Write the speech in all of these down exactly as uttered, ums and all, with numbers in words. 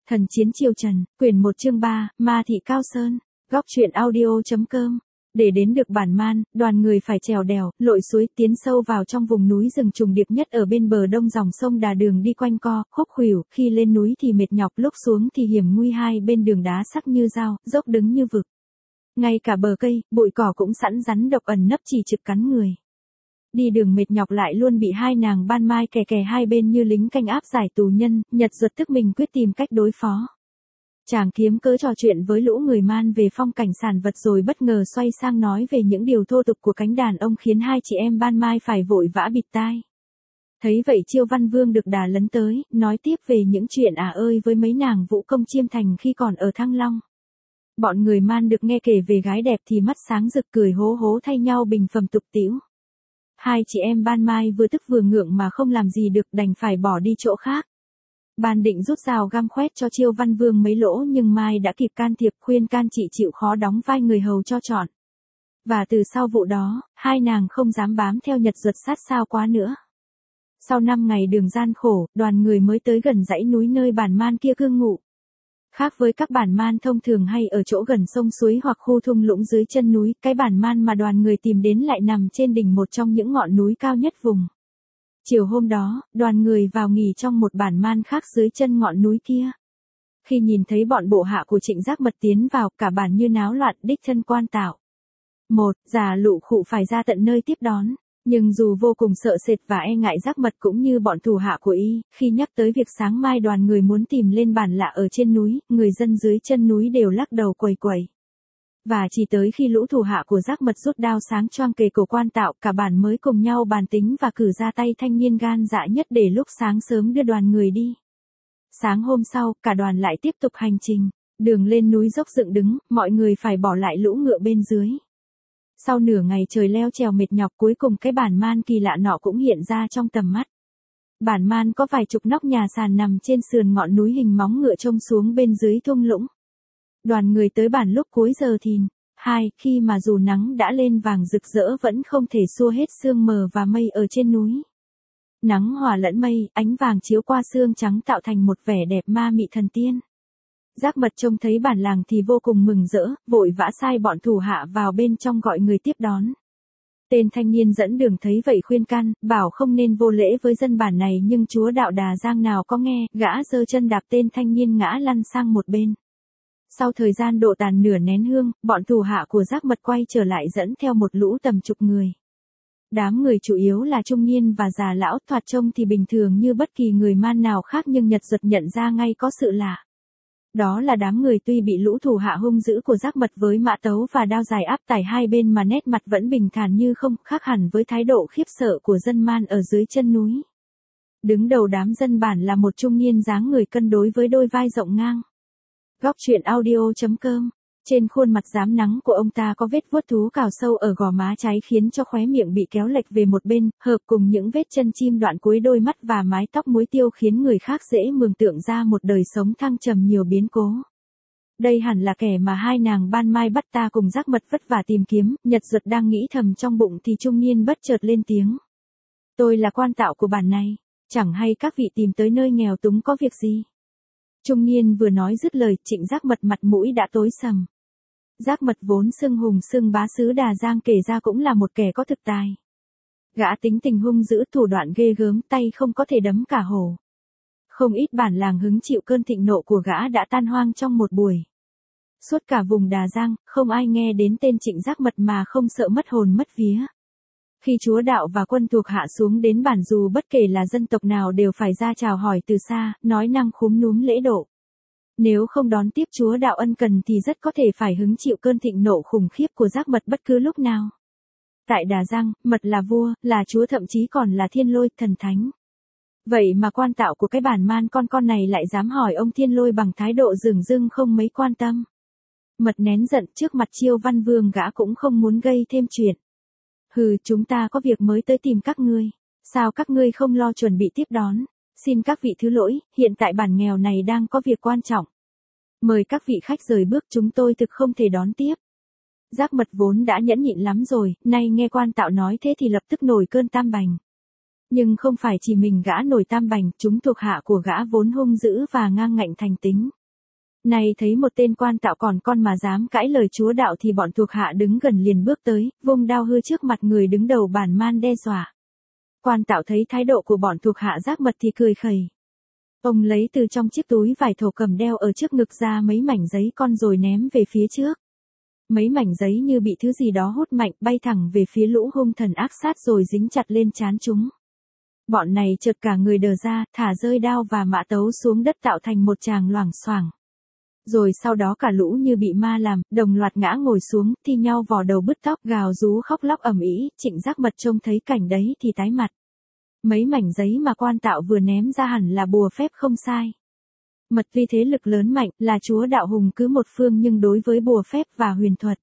Thần chiến triều Trần, quyển một chương ba, Ma thị Cao Sơn, góc truyện audio.com. Để đến được bản man, đoàn người phải trèo đèo, lội suối, tiến sâu vào trong vùng núi rừng trùng điệp nhất ở bên bờ đông dòng sông Đà, đường đi quanh co, khúc khuỷu, khi lên núi thì mệt nhọc, lúc xuống thì hiểm nguy, hai bên đường đá sắc như dao, dốc đứng như vực. Ngay cả bờ cây, bụi cỏ cũng sẵn rắn độc ẩn nấp chỉ trực cắn người. Đi đường mệt nhọc lại luôn bị hai nàng ban mai kè kè hai bên như lính canh áp giải tù nhân, Nhật Duật tức mình quyết tìm cách đối phó. Chàng kiếm cớ trò chuyện với lũ người man về phong cảnh sản vật rồi bất ngờ xoay sang nói về những điều thô tục của cánh đàn ông khiến hai chị em ban mai phải vội vã bịt tai. Thấy vậy Chiêu Văn Vương được đà lấn tới, nói tiếp về những chuyện à ơi với mấy nàng vũ công chiêm thành khi còn ở Thăng Long. Bọn người man được nghe kể về gái đẹp thì mắt sáng rực cười hố hố thay nhau bình phẩm tục tĩu. Hai chị em ban mai vừa tức vừa ngượng mà không làm gì được, đành phải bỏ đi chỗ khác. Ban định rút rào găm khoét cho Chiêu Văn Vương mấy lỗ nhưng Mai đã kịp can thiệp khuyên can chị chịu khó đóng vai người hầu cho chọn. Và từ sau vụ đó, hai nàng không dám bám theo Nhật Duật sát sao quá nữa. Sau năm ngày đường gian khổ, đoàn người mới tới gần dãy núi nơi bản man kia cư ngụ. Khác với các bản man thông thường hay ở chỗ gần sông suối hoặc khu thung lũng dưới chân núi, cái bản man mà đoàn người tìm đến lại nằm trên đỉnh một trong những ngọn núi cao nhất vùng. Chiều hôm đó, đoàn người vào nghỉ trong một bản man khác dưới chân ngọn núi kia. Khi nhìn thấy bọn bộ hạ của Trịnh Giác Mật tiến vào, cả bản như náo loạn, đích thân quan tạo. Một, già lụ khụ phải ra tận nơi tiếp đón. Nhưng dù vô cùng sợ sệt và e ngại Giác Mật cũng như bọn thủ hạ của y, khi nhắc tới việc sáng mai đoàn người muốn tìm lên bản lạ ở trên núi, người dân dưới chân núi đều lắc đầu quẩy quẩy. Và chỉ tới khi lũ thủ hạ của Giác Mật rút đao sáng choang kề cổ quan tạo, cả bản mới cùng nhau bàn tính và cử ra tay thanh niên gan dạ nhất để lúc sáng sớm đưa đoàn người đi. Sáng hôm sau, cả đoàn lại tiếp tục hành trình. Đường lên núi dốc dựng đứng, mọi người phải bỏ lại lũ ngựa bên dưới. Sau nửa ngày trời leo trèo mệt nhọc, cuối cùng cái bản man kỳ lạ nọ cũng hiện ra trong tầm mắt. Bản man có vài chục nóc nhà sàn nằm trên sườn ngọn núi hình móng ngựa trông xuống bên dưới thung lũng. Đoàn người tới bản lúc cuối giờ thìn. Hai, khi mà dù nắng đã lên vàng rực rỡ vẫn không thể xua hết sương mờ và mây ở trên núi. Nắng hòa lẫn mây, ánh vàng chiếu qua sương trắng tạo thành một vẻ đẹp ma mị thần tiên. Giác Mật trông thấy bản làng thì vô cùng mừng rỡ, vội vã sai bọn thủ hạ vào bên trong gọi người tiếp đón. Tên thanh niên dẫn đường thấy vậy khuyên can, bảo không nên vô lễ với dân bản này, nhưng chúa đạo Đà Giang nào có nghe, gã giơ chân đạp tên thanh niên ngã lăn sang một bên. Sau thời gian độ tàn nửa nén hương, bọn thủ hạ của Giác Mật quay trở lại dẫn theo một lũ tầm chục người. Đám người chủ yếu là trung niên và già lão, thoạt trông thì bình thường như bất kỳ người man nào khác, nhưng Nhật Duật nhận ra ngay có sự lạ. Đó là đám người tuy bị lũ thủ hạ hung dữ của Giác Mật với mã tấu và đao dài áp tải hai bên mà nét mặt vẫn bình thản như không, khác hẳn với thái độ khiếp sợ của dân man ở dưới chân núi. Đứng đầu đám dân bản là một trung niên dáng người cân đối với đôi vai rộng ngang. Góc truyện audio.com. Trên khuôn mặt rám nắng của ông ta có vết vuốt thú cào sâu ở gò má trái khiến cho khóe miệng bị kéo lệch về một bên, hợp cùng những vết chân chim đoạn cuối đôi mắt và mái tóc muối tiêu khiến người khác dễ mường tượng ra một đời sống thăng trầm nhiều biến cố. Đây hẳn là kẻ mà hai nàng ban mai bắt ta cùng Giác Mật vất vả tìm kiếm. Nhật Duật đang nghĩ thầm trong bụng thì trung niên bất chợt lên tiếng. Tôi là quan tạo của bản này, chẳng hay các vị tìm tới nơi nghèo túng có việc gì? Trung niên vừa nói dứt lời, Trịnh Giác Mật mặt mũi đã tối sầm. Giác Mật vốn xưng hùng xưng bá xứ Đà Giang, kể ra cũng là một kẻ có thực tài. Gã tính tình hung dữ, thủ đoạn ghê gớm, tay không có thể đấm cả hổ. Không ít bản làng hứng chịu cơn thịnh nộ của gã đã tan hoang trong một buổi. Suốt cả vùng Đà Giang, không ai nghe đến tên Trịnh Giác Mật mà không sợ mất hồn mất vía. Khi chúa đạo và quân thuộc hạ xuống đến bản, dù bất kể là dân tộc nào đều phải ra chào hỏi từ xa, nói năng khúm núm lễ độ. Nếu không đón tiếp chúa đạo ân cần thì rất có thể phải hứng chịu cơn thịnh nộ khủng khiếp của Giác Mật bất cứ lúc nào. Tại Đà Giang, Mật là vua, là chúa, thậm chí còn là thiên lôi, thần thánh. Vậy mà quan tạo của cái bản man con con này lại dám hỏi ông thiên lôi bằng thái độ dửng dưng không mấy quan tâm. Mật nén giận, trước mặt Chiêu Văn Vương gã cũng không muốn gây thêm chuyện. Hừ, chúng ta có việc mới tới tìm các ngươi. Sao các ngươi không lo chuẩn bị tiếp đón? Xin các vị thứ lỗi, hiện tại bản nghèo này đang có việc quan trọng. Mời các vị khách rời bước, chúng tôi thực không thể đón tiếp. Giác Mật vốn đã nhẫn nhịn lắm rồi, nay nghe quan tạo nói thế thì lập tức nổi cơn tam bành. Nhưng không phải chỉ mình gã nổi tam bành, chúng thuộc hạ của gã vốn hung dữ và ngang ngạnh thành tính. Này thấy một tên quan tạo còn con mà dám cãi lời chúa đạo thì bọn thuộc hạ đứng gần liền bước tới, vung đao hư trước mặt người đứng đầu bản man đe dọa. Quan tạo thấy thái độ của bọn thuộc hạ Giác Mật thì cười khẩy. Ông lấy từ trong chiếc túi vải thổ cầm đeo ở trước ngực ra mấy mảnh giấy con rồi ném về phía trước. Mấy mảnh giấy như bị thứ gì đó hút mạnh bay thẳng về phía lũ hung thần ác sát rồi dính chặt lên trán chúng. Bọn này chợt cả người đờ ra, thả rơi đao và mã tấu xuống đất tạo thành một tràng loảng xoảng. Rồi sau đó cả lũ như bị ma làm, đồng loạt ngã ngồi xuống, thi nhau vò đầu bứt tóc gào rú khóc lóc ầm ĩ. Trịnh Giác Mật trông thấy cảnh đấy thì tái mặt. Mấy mảnh giấy mà quan tạo vừa ném ra hẳn là bùa phép không sai. Mật vì thế lực lớn mạnh, là chúa đạo hùng cứ một phương nhưng đối với bùa phép và huyền thuật.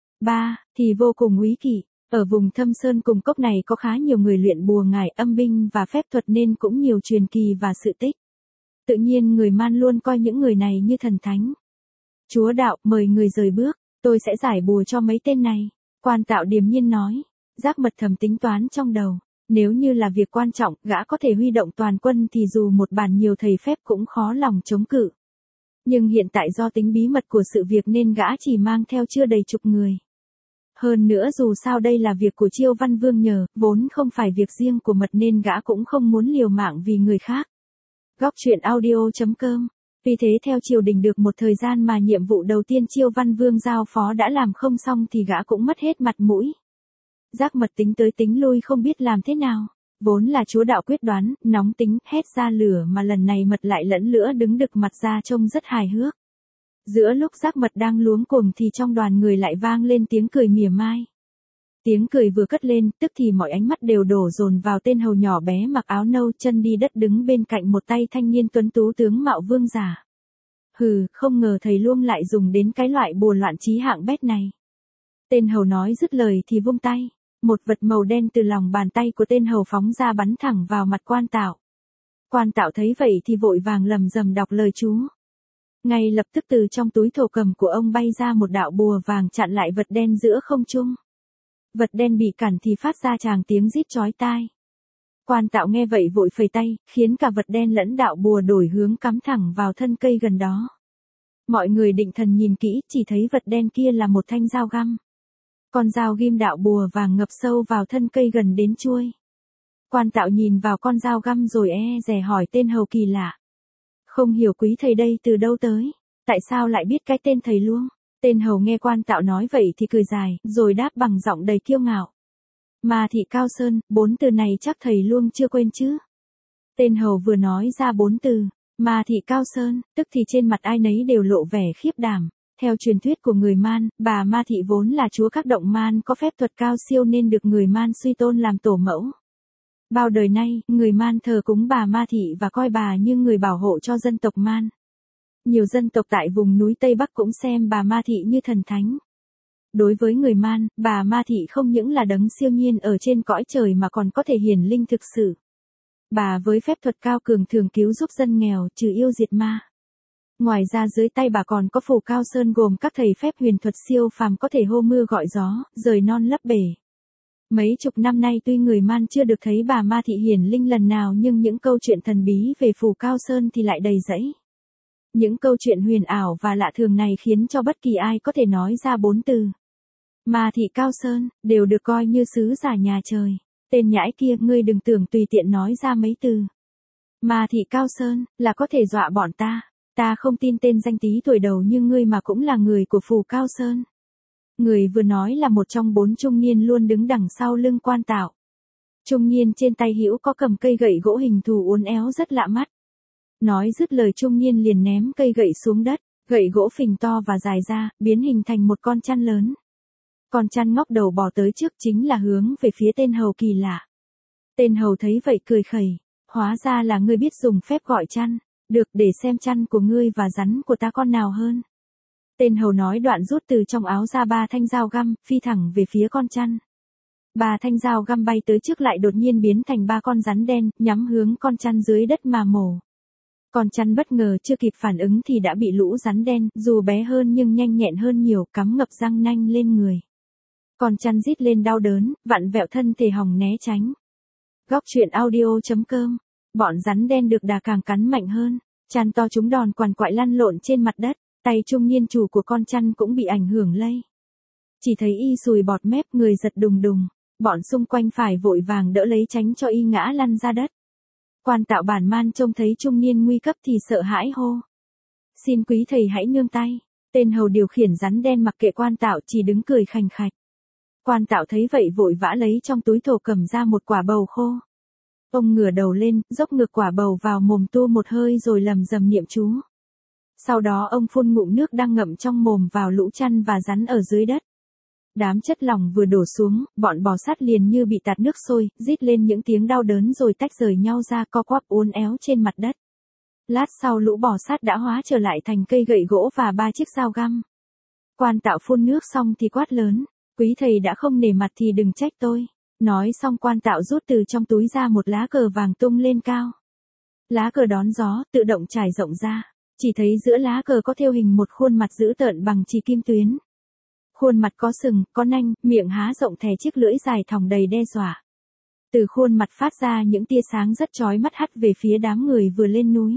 ba Thì vô cùng úy kỵ. Ở vùng Thâm Sơn cùng cốc này có khá nhiều người luyện bùa ngải âm binh và phép thuật nên cũng nhiều truyền kỳ và sự tích. Tự nhiên người Man luôn coi những người này như thần thánh. Chúa đạo, mời người rời bước, tôi sẽ giải bùa cho mấy tên này. Quan tạo điềm nhiên nói. Giác Mật thầm tính toán trong đầu. Nếu như là việc quan trọng, gã có thể huy động toàn quân thì dù một bản nhiều thầy phép cũng khó lòng chống cự. Nhưng hiện tại do tính bí mật của sự việc nên gã chỉ mang theo chưa đầy chục người. Hơn nữa dù sao đây là việc của Chiêu Văn Vương nhờ, vốn không phải việc riêng của Mật nên gã cũng không muốn liều mạng vì người khác. Góc truyện audio chấm com. Vì thế theo triều đình được một thời gian mà nhiệm vụ đầu tiên Chiêu Văn Vương giao phó đã làm không xong thì gã cũng mất hết mặt mũi. Giác Mật tính tới tính lui không biết làm thế nào. Vốn là chúa đạo quyết đoán, nóng tính, hét ra lửa mà lần này Mật lại lẫn lữa đứng đực mặt ra trông rất hài hước. Giữa lúc Giác Mật đang luống cuồng thì trong đoàn người lại vang lên tiếng cười mỉa mai. Tiếng cười vừa cất lên, tức thì mọi ánh mắt đều đổ dồn vào tên hầu nhỏ bé mặc áo nâu chân đi đất đứng bên cạnh một tay thanh niên tuấn tú tướng mạo vương giả. Hừ, không ngờ thầy Luông lại dùng đến cái loại bùa loạn trí hạng bét này. Tên hầu nói dứt lời thì vung tay. Một vật màu đen từ lòng bàn tay của tên hầu phóng ra bắn thẳng vào mặt quan tạo. Quan tạo thấy vậy thì vội vàng lầm rầm đọc lời chú. Ngay lập tức từ trong túi thổ cầm của ông bay ra một đạo bùa vàng chặn lại vật đen giữa không trung. Vật đen bị cản thì phát ra tràng tiếng rít chói tai. Quan tạo nghe vậy vội phẩy tay, khiến cả vật đen lẫn đạo bùa đổi hướng cắm thẳng vào thân cây gần đó. Mọi người định thần nhìn kỹ, chỉ thấy vật đen kia là một thanh dao găm. Con dao ghim đạo bùa vàng ngập sâu vào thân cây gần đến chuôi. Quan tạo nhìn vào con dao găm rồi e dè hỏi tên hầu kỳ lạ. Không hiểu quý thầy đây từ đâu tới, tại sao lại biết cái tên thầy Luông? Tên hầu nghe quan tạo nói vậy thì cười dài, rồi đáp bằng giọng đầy kiêu ngạo. Ma thị Cao Sơn, bốn từ này chắc thầy Luông chưa quên chứ? Tên hầu vừa nói ra bốn từ, Ma thị Cao Sơn, tức thì trên mặt ai nấy đều lộ vẻ khiếp đảm. Theo truyền thuyết của người Man, bà Ma Thị vốn là chúa các động Man có phép thuật cao siêu nên được người Man suy tôn làm tổ mẫu. Bao đời nay, người Man thờ cúng bà Ma Thị và coi bà như người bảo hộ cho dân tộc Man. Nhiều dân tộc tại vùng núi Tây Bắc cũng xem bà Ma Thị như thần thánh. Đối với người Man, bà Ma Thị không những là đấng siêu nhiên ở trên cõi trời mà còn có thể hiển linh thực sự. Bà với phép thuật cao cường thường cứu giúp dân nghèo, trừ yêu diệt ma. Ngoài ra dưới tay bà còn có phù Cao Sơn gồm các thầy phép huyền thuật siêu phàm có thể hô mưa gọi gió, rời non lấp bể. Mấy chục năm nay tuy người Man chưa được thấy bà Ma Thị hiển linh lần nào nhưng những câu chuyện thần bí về phù Cao Sơn thì lại đầy rẫy. Những câu chuyện huyền ảo và lạ thường này khiến cho bất kỳ ai có thể nói ra bốn từ Ma Thị Cao Sơn, đều được coi như sứ giả nhà trời. Tên nhãi kia, ngươi đừng tưởng tùy tiện nói ra mấy từ Ma Thị Cao Sơn, là có thể dọa bọn ta. Ta không tin tên danh tí tuổi đầu như ngươi mà cũng là người của phù Cao Sơn. Người vừa nói là một trong bốn trung niên luôn đứng đằng sau lưng quan tạo. Trung niên trên tay hữu có cầm cây gậy gỗ hình thù uốn éo rất lạ mắt. Nói dứt lời trung niên liền ném cây gậy xuống đất, gậy gỗ phình to và dài ra, biến hình thành một con chăn lớn. Con chăn ngóc đầu bò tới trước chính là hướng về phía tên hầu kỳ lạ. Tên hầu thấy vậy cười khẩy, hóa ra là ngươi biết dùng phép gọi chăn. Được, để xem chăn của ngươi và rắn của ta con nào hơn. Tên hầu nói đoạn rút từ trong áo ra ba thanh dao găm, phi thẳng về phía con chăn. Ba thanh dao găm bay tới trước lại đột nhiên biến thành ba con rắn đen, nhắm hướng con chăn dưới đất mà mổ. Con chăn bất ngờ chưa kịp phản ứng thì đã bị lũ rắn đen, dù bé hơn nhưng nhanh nhẹn hơn nhiều, cắm ngập răng nanh lên người. Con chăn rít lên đau đớn, vặn vẹo thân thể hòng né tránh. Góc truyện audio chấm com. Bọn rắn đen được đà càng cắn mạnh hơn. Chăn to chúng đòn quằn quại lăn lộn trên mặt đất, tay trung niên chủ của con chăn cũng bị ảnh hưởng lây. Chỉ thấy y sùi bọt mép, người giật đùng đùng, bọn xung quanh phải vội vàng đỡ lấy tránh cho y ngã lăn ra đất. Quan Tạo Bản Man trông thấy trung niên nguy cấp thì sợ hãi hô: "Xin quý thầy hãy nương tay." Tên hầu điều khiển rắn đen mặc kệ Quan Tạo, chỉ đứng cười khành khạch. Quan Tạo thấy vậy vội vã lấy trong túi thổ cầm ra một quả bầu khô. Ông ngửa đầu lên, dốc ngược quả bầu vào mồm tu một hơi rồi lầm rầm niệm chú. Sau đó ông phun ngụm nước đang ngậm trong mồm vào lũ chăn và rắn ở dưới đất. Đám chất lỏng vừa đổ xuống, bọn bò sát liền như bị tạt nước sôi, rít lên những tiếng đau đớn rồi tách rời nhau ra, co quắp uốn éo trên mặt đất. Lát sau lũ bò sát đã hóa trở lại thành cây gậy gỗ và ba chiếc dao găm. Quan Tạo phun nước xong thì quát lớn: "Quý thầy đã không nể mặt thì đừng trách tôi." Nói xong Quan Tạo rút từ trong túi ra một lá cờ vàng tung lên cao. Lá cờ đón gió, tự động trải rộng ra. Chỉ thấy giữa lá cờ có thêu hình một khuôn mặt dữ tợn bằng chì kim tuyến. Khuôn mặt có sừng, có nanh, miệng há rộng thè chiếc lưỡi dài thòng đầy đe dọa. Từ khuôn mặt phát ra những tia sáng rất chói mắt hắt về phía đám người vừa lên núi.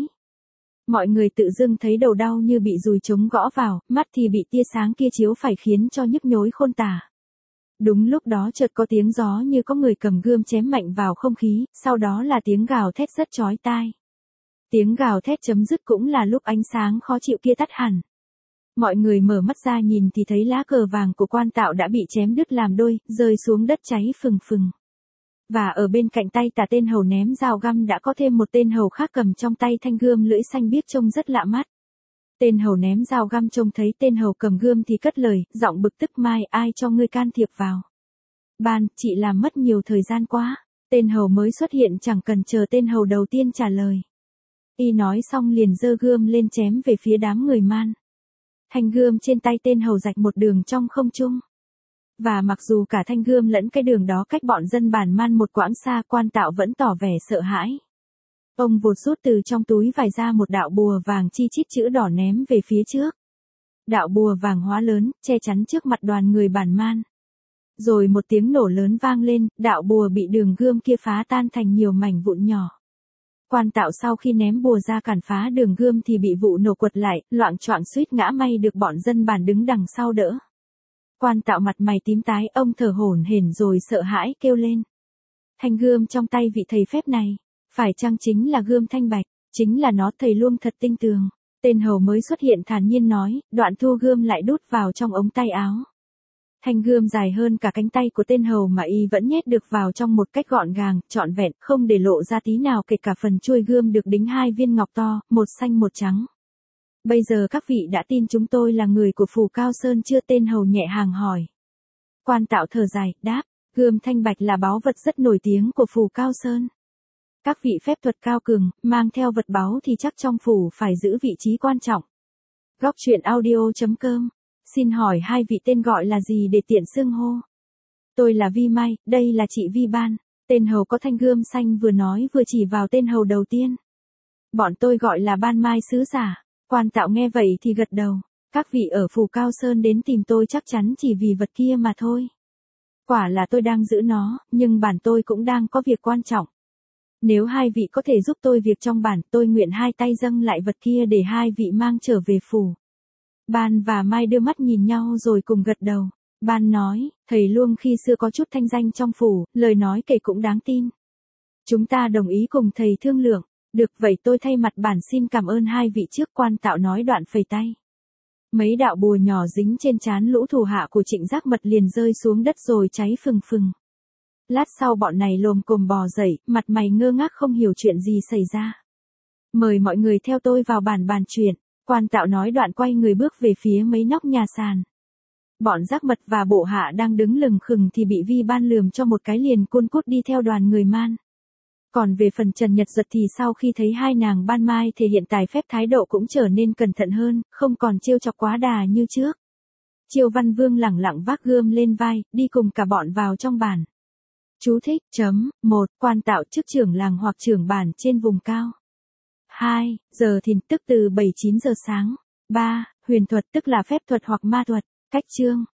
Mọi người tự dưng thấy đầu đau như bị dùi trống gõ vào, mắt thì bị tia sáng kia chiếu phải khiến cho nhức nhối khôn tả. Đúng lúc đó chợt có tiếng gió như có người cầm gươm chém mạnh vào không khí, sau đó là tiếng gào thét rất chói tai. Tiếng gào thét chấm dứt cũng là lúc ánh sáng khó chịu kia tắt hẳn. Mọi người mở mắt ra nhìn thì thấy lá cờ vàng của Quan Tạo đã bị chém đứt làm đôi, rơi xuống đất cháy phừng phừng. Và ở bên cạnh tay tả tên hầu ném dao găm đã có thêm một tên hầu khác cầm trong tay thanh gươm lưỡi xanh biếc trông rất lạ mắt. Tên hầu ném dao găm trông thấy tên hầu cầm gươm thì cất lời, giọng bực tức: "Mai, ai cho ngươi can thiệp vào?" "Ban, chị làm mất nhiều thời gian quá." Tên hầu mới xuất hiện chẳng cần chờ tên hầu đầu tiên trả lời. Y nói xong liền giơ gươm lên chém về phía đám người man. Thanh gươm trên tay tên hầu rạch một đường trong không trung. Và mặc dù cả thanh gươm lẫn cái đường đó cách bọn dân bản man một quãng xa, Quan Tạo vẫn tỏ vẻ sợ hãi. Ông vụt rút từ trong túi vải ra một đạo bùa vàng chi chít chữ đỏ ném về phía trước. Đạo bùa vàng hóa lớn, che chắn trước mặt đoàn người bản man. Rồi một tiếng nổ lớn vang lên, đạo bùa bị đường gươm kia phá tan thành nhiều mảnh vụn nhỏ. Quan Tạo sau khi ném bùa ra cản phá đường gươm thì bị vụ nổ quật lại, loạng choạng suýt ngã, may được bọn dân bản đứng đằng sau đỡ. Quan Tạo mặt mày tím tái, ông thở hổn hển rồi sợ hãi kêu lên: "Thanh gươm trong tay vị thầy phép này, phải chăng chính là gươm thanh bạch?" "Chính là nó thầy, luôn thật tinh tường." Tên hầu mới xuất hiện thản nhiên nói, đoạn thu gươm lại đút vào trong ống tay áo. Thanh gươm dài hơn cả cánh tay của tên hầu mà y vẫn nhét được vào trong một cách gọn gàng, trọn vẹn, không để lộ ra tí nào, kể cả phần chuôi gươm được đính hai viên ngọc to, một xanh một trắng. "Bây giờ các vị đã tin chúng tôi là người của Phù Cao Sơn chưa?" Tên hầu nhẹ hàng hỏi. Quan Tạo thở dài, đáp: "Gươm thanh bạch là báu vật rất nổi tiếng của Phù Cao Sơn. Các vị phép thuật cao cường, mang theo vật báu thì chắc trong phủ phải giữ vị trí quan trọng." Góc truyện audio chấm com. Xin hỏi hai vị tên gọi là gì để tiện xưng hô? "Tôi là Vi Mai, đây là chị Vi Ban." Tên hầu có thanh gươm xanh vừa nói vừa chỉ vào tên hầu đầu tiên. "Bọn tôi gọi là Ban Mai sứ giả." Quan Tạo nghe vậy thì gật đầu. "Các vị ở Phù Cao Sơn đến tìm tôi chắc chắn chỉ vì vật kia mà thôi." "Quả là tôi đang giữ nó, nhưng bản tôi cũng đang có việc quan trọng. Nếu hai vị có thể giúp tôi việc trong bản, tôi nguyện hai tay dâng lại vật kia để hai vị mang trở về phủ." Ban và Mai đưa mắt nhìn nhau rồi cùng gật đầu. Ban nói: "Thầy Luông khi xưa có chút thanh danh trong phủ, lời nói kể cũng đáng tin. Chúng ta đồng ý cùng thầy thương lượng." "Được, vậy tôi thay mặt bản xin cảm ơn hai vị trước." Quan Tạo nói đoạn phẩy tay. Mấy đạo bùa nhỏ dính trên trán lũ thủ hạ của Trịnh Giác Mật liền rơi xuống đất rồi cháy phừng phừng. Lát sau bọn này lồm cồm bò dậy, mặt mày ngơ ngác không hiểu chuyện gì xảy ra. "Mời mọi người theo tôi vào bản bàn chuyện." Quan Tạo nói đoạn quay người bước về phía mấy nóc nhà sàn. Bọn Giác Mật và bộ hạ đang đứng lừng khừng thì bị Vi Ban lườm cho một cái liền cun cút đi theo đoàn người man. Còn về phần Trần Nhật Duật thì sau khi thấy hai nàng Ban Mai thể hiện tài phép, thái độ cũng trở nên cẩn thận hơn, không còn trêu chọc quá đà như trước. Chiêu Văn Vương lẳng lặng vác gươm lên vai, đi cùng cả bọn vào trong bản. Chú thích, chấm, một, Quan Tạo chức trưởng làng hoặc trưởng bản trên vùng cao. hai, giờ thìn tức từ bảy chín giờ sáng. ba, huyền thuật tức là phép thuật hoặc ma thuật. Cách chương.